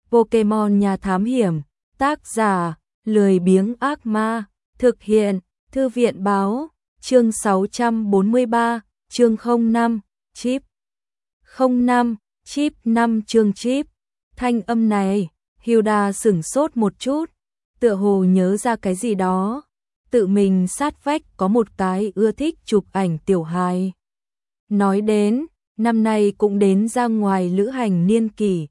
Pokemon Nhà Thám Hiểm, tác giả, Lười Biếng Ác Ma, thực hiện, Thư viện Báo, chương 643, chương 05, chip. 05, chip 5 chương chip. Thanh âm này, Hilda sửng sốt một chút, tựa hồ nhớ ra cái gì đó. Tự mình sát vách có một cái ưa thích chụp ảnh tiểu hài. Nói đến, năm nay cũng đến ra ngoài lữ hành niên kỷ.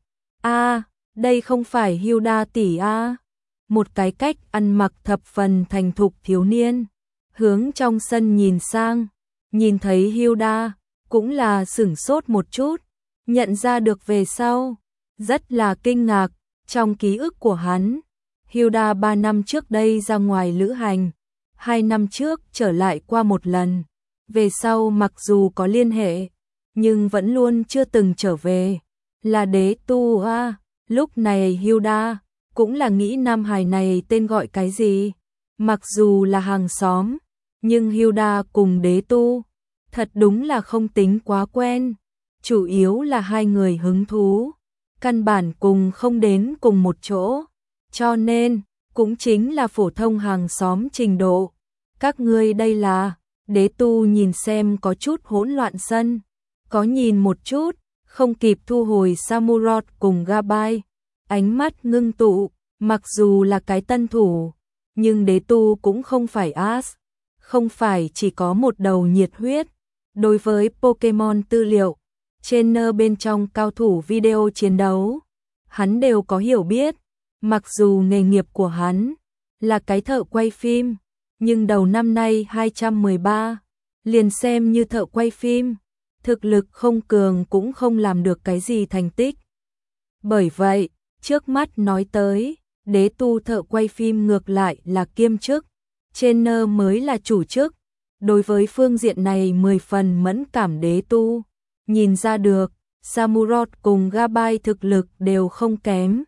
Đây không phải Hilda tỷ Một cái cách ăn mặc thập phần thành thục thiếu niên, hướng trong sân nhìn sang, nhìn thấy Hilda, cũng là sửng sốt một chút, nhận ra được về sau, rất là kinh ngạc. Trong ký ức của hắn, Hilda 3 năm trước đây ra ngoài lữ hành, 2 năm trước trở lại qua một lần, về sau mặc dù có liên hệ, nhưng vẫn luôn chưa từng trở về, là Đế Tu Lúc này Hilda cũng là nghĩ nam hài này tên gọi cái gì, mặc dù là hàng xóm, nhưng Hilda cùng Đế Tu thật đúng là không tính quá quen, chủ yếu là hai người hứng thú, căn bản cùng không đến cùng một chỗ, cho nên cũng chính là phổ thông hàng xóm trình độ. Các ngươi đây là, Đế Tu nhìn xem có chút hỗn loạn sân, có nhìn một chút, không kịp thu hồi Samurott cùng Gabai, ánh mắt ngưng tụ, mặc dù là cái tân thủ, nhưng Đế Tu cũng không phải không phải chỉ có một đầu nhiệt huyết. Đối với Pokemon tư liệu, trainer bên trong cao thủ video chiến đấu, hắn đều có hiểu biết, mặc dù nghề nghiệp của hắn là cái thợ quay phim, nhưng đầu năm nay 213, liền xem như thợ quay phim, thực lực không cường cũng không làm được cái gì thành tích. Bởi vậy, trước mắt nói tới, Đế Tu thợ quay phim ngược lại là kiêm chức, trainer mới là chủ chức. Đối với phương diện này 10 phần mẫn cảm Đế Tu, nhìn ra được, Samurott cùng Gabai thực lực đều không kém.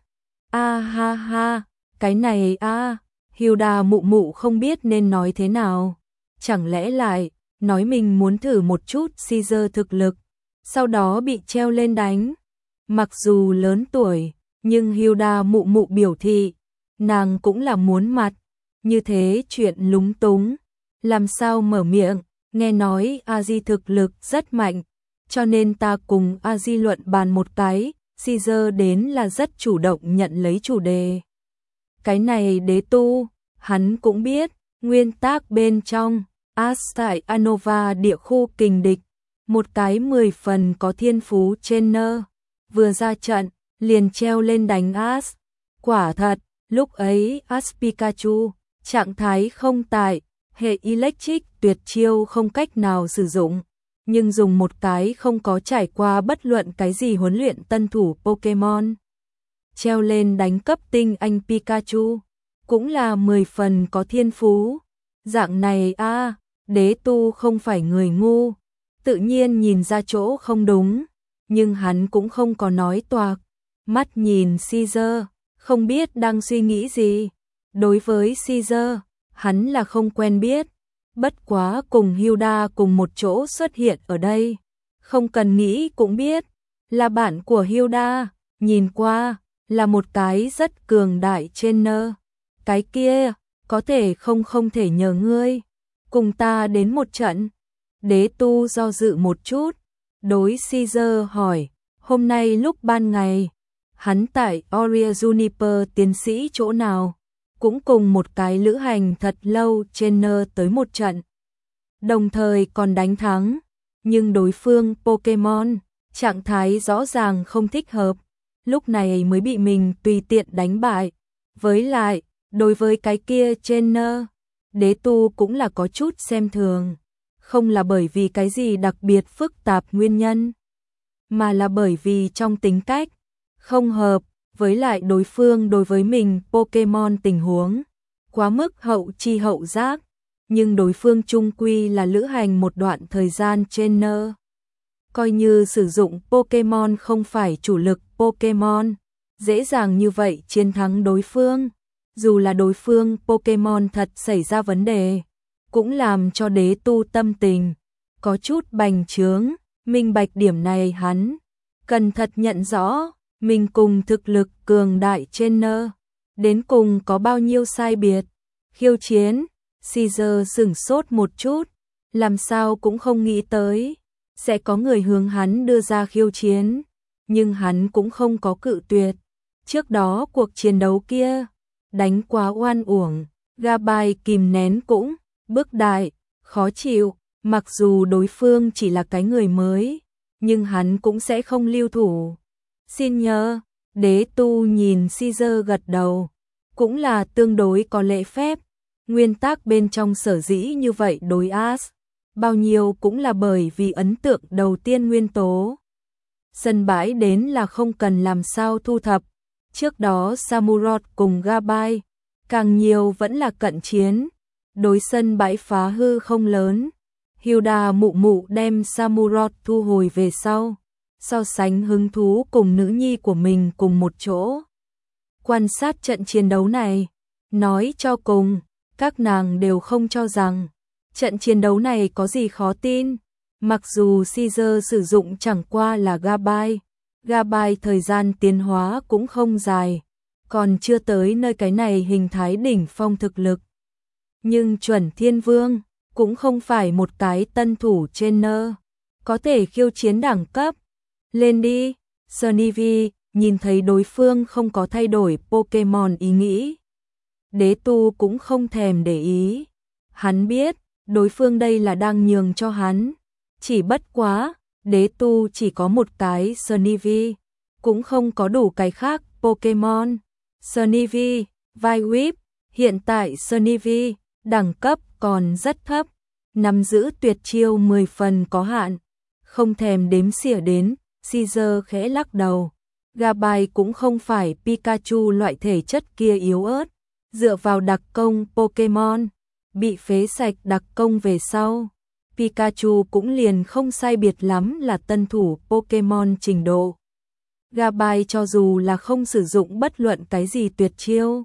Cái này Hilda mụ mụ không biết nên nói thế nào. Chẳng lẽ lại, nói mình muốn thử một chút Caesar thực lực, sau đó bị treo lên đánh. Mặc dù lớn tuổi, nhưng Hilda mụ mụ biểu thị, nàng cũng là muốn mặt. Như thế chuyện lúng túng, làm sao mở miệng, nghe nói Aji thực lực rất mạnh, cho nên ta cùng Aji luận bàn một cái, Caesar đến là rất chủ động nhận lấy chủ đề. Cái này Đế Tu, hắn cũng biết, nguyên tác bên trong, tại Anova địa khu kình địch, một cái 10 phần có thiên phú trainer, vừa ra trận, liền treo lên đánh Quả thật, lúc ấy Pikachu, trạng thái không tại, hệ electric tuyệt chiêu không cách nào sử dụng, nhưng dùng một cái không có trải qua bất luận cái gì huấn luyện tân thủ Pokemon. Treo lên đánh cấp tinh anh Pikachu, cũng là 10 phần có thiên phú. Dạng này Đế Tu không phải người ngu, tự nhiên nhìn ra chỗ không đúng, nhưng hắn cũng không có nói toạc, mắt nhìn Caesar, không biết đang suy nghĩ gì. Đối với Caesar, hắn là không quen biết, bất quá cùng Hilda cùng một chỗ xuất hiện ở đây, không cần nghĩ cũng biết, là bạn của Hilda, nhìn qua, là một cái rất cường đại trainer. Cái kia, có thể không thể nhờ ngươi, cùng ta đến một trận. Đế Tu do dự một chút, đối Caesar hỏi, hôm nay lúc ban ngày, hắn tại Aurea Juniper tiến sĩ chỗ nào? Cũng cùng một cái lữ hành thật lâu trainer tới một trận, đồng thời còn đánh thắng, nhưng đối phương Pokemon, trạng thái rõ ràng không thích hợp, lúc này mới bị mình tùy tiện đánh bại. Với lại, đối với cái kia trainer, Đế Tu cũng là có chút xem thường, không là bởi vì cái gì đặc biệt phức tạp nguyên nhân, mà là bởi vì trong tính cách, không hợp. Với lại đối phương đối với mình Pokemon tình huống quá mức hậu chi hậu giác, nhưng đối phương chung quy là lữ hành một đoạn thời gian trainer. Coi như sử dụng Pokemon không phải chủ lực Pokemon, dễ dàng như vậy chiến thắng đối phương. Dù là đối phương Pokemon thật xảy ra vấn đề, cũng làm cho Đế Tu tâm tình có chút bành trướng, minh bạch điểm này hắn cần thật nhận rõ. mình cùng thực lực cường đại trên nơ, đến cùng có bao nhiêu sai biệt. Khiêu chiến, Caesar sửng sốt một chút, làm sao cũng không nghĩ tới sẽ có người hướng hắn đưa ra khiêu chiến, nhưng hắn cũng không có cự tuyệt. Trước đó cuộc chiến đấu kia, đánh quá oan uổng, Gabai kìm nén cũng bức đại, khó chịu, mặc dù đối phương chỉ là cái người mới, nhưng hắn cũng sẽ không lưu thủ. Xin nhớ, Đế Tu nhìn Caesar gật đầu, cũng là tương đối có lễ phép, nguyên tắc bên trong sở dĩ như vậy đối As, bao nhiêu cũng là bởi vì ấn tượng đầu tiên nguyên tố. Sân bãi đến là không cần làm sao thu thập, trước đó Samurott cùng Gabai, càng nhiều vẫn là cận chiến, đối sân bãi phá hư không lớn. Hilda mụ mụ đem Samurott thu hồi về sau, so sánh hứng thú cùng nữ nhi của mình cùng một chỗ. Quan sát trận chiến đấu này, nói cho cùng, các nàng đều không cho rằng trận chiến đấu này có gì khó tin. Mặc dù Caesar sử dụng chẳng qua là Gabai thời gian tiến hóa cũng không dài, còn chưa tới nơi cái này hình thái đỉnh phong thực lực. Nhưng chuẩn thiên vương cũng không phải một cái tân thủ trên nơ, có thể khiêu chiến đẳng cấp. Lên đi, Sunny nhìn thấy đối phương không có thay đổi Pokemon ý nghĩ. Đế Tu cũng không thèm để ý. Hắn biết, đối phương đây là đang nhường cho hắn. Chỉ bất quá, Đế Tu chỉ có một cái Sunny, cũng không có đủ cái khác Pokemon. Sunny, Whip, hiện tại Sunny đẳng cấp còn rất thấp, nắm giữ tuyệt chiêu 10 phần có hạn, không thèm đếm xỉa đến. Caesar khẽ lắc đầu, Gabai cũng không phải Pikachu loại thể chất kia yếu ớt, dựa vào đặc công Pokemon, bị phế sạch đặc công về sau, Pikachu cũng liền không sai biệt lắm là tân thủ Pokemon trình độ. Gabai cho dù là không sử dụng bất luận cái gì tuyệt chiêu,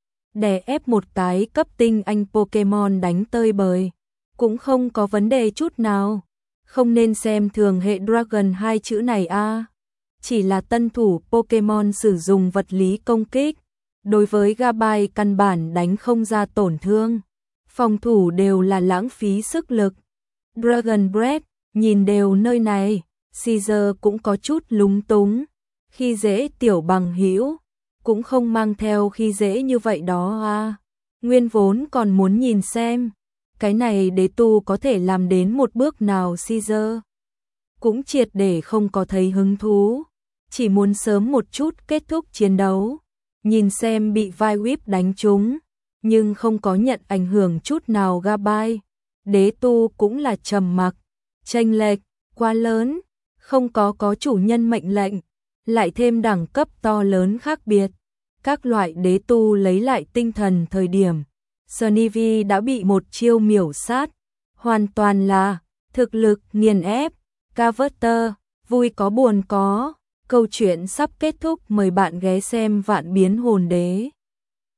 đè ép một cái cấp tinh anh Pokemon đánh tơi bời, cũng không có vấn đề chút nào. Không nên xem thường hệ Dragon hai chữ này a, chỉ là tân thủ Pokemon sử dụng vật lý công kích, đối với Gabai căn bản đánh không ra tổn thương, phòng thủ đều là lãng phí sức lực. Dragon Breath, nhìn đều nơi này, Caesar cũng có chút lúng túng, khi dễ tiểu bằng hữu cũng không mang theo khi dễ như vậy đó a. Nguyên vốn còn muốn nhìn xem cái này Đế Tu có thể làm đến một bước nào. Caesar cũng triệt để không có thấy hứng thú, chỉ muốn sớm một chút kết thúc chiến đấu, nhìn xem bị Whip đánh trúng, nhưng không có nhận ảnh hưởng chút nào Gabai. Đế Tu cũng là trầm mặc, chênh lệch quá lớn, không có chủ nhân mệnh lệnh, lại thêm đẳng cấp to lớn khác biệt. Các loại Đế Tu lấy lại tinh thần thời điểm, Sunny đã bị một chiêu miểu sát, hoàn toàn là thực lực nghiền ép. Carver, vui có buồn có, câu chuyện sắp kết thúc, mời bạn ghé xem Vạn Biến Hồn Đế.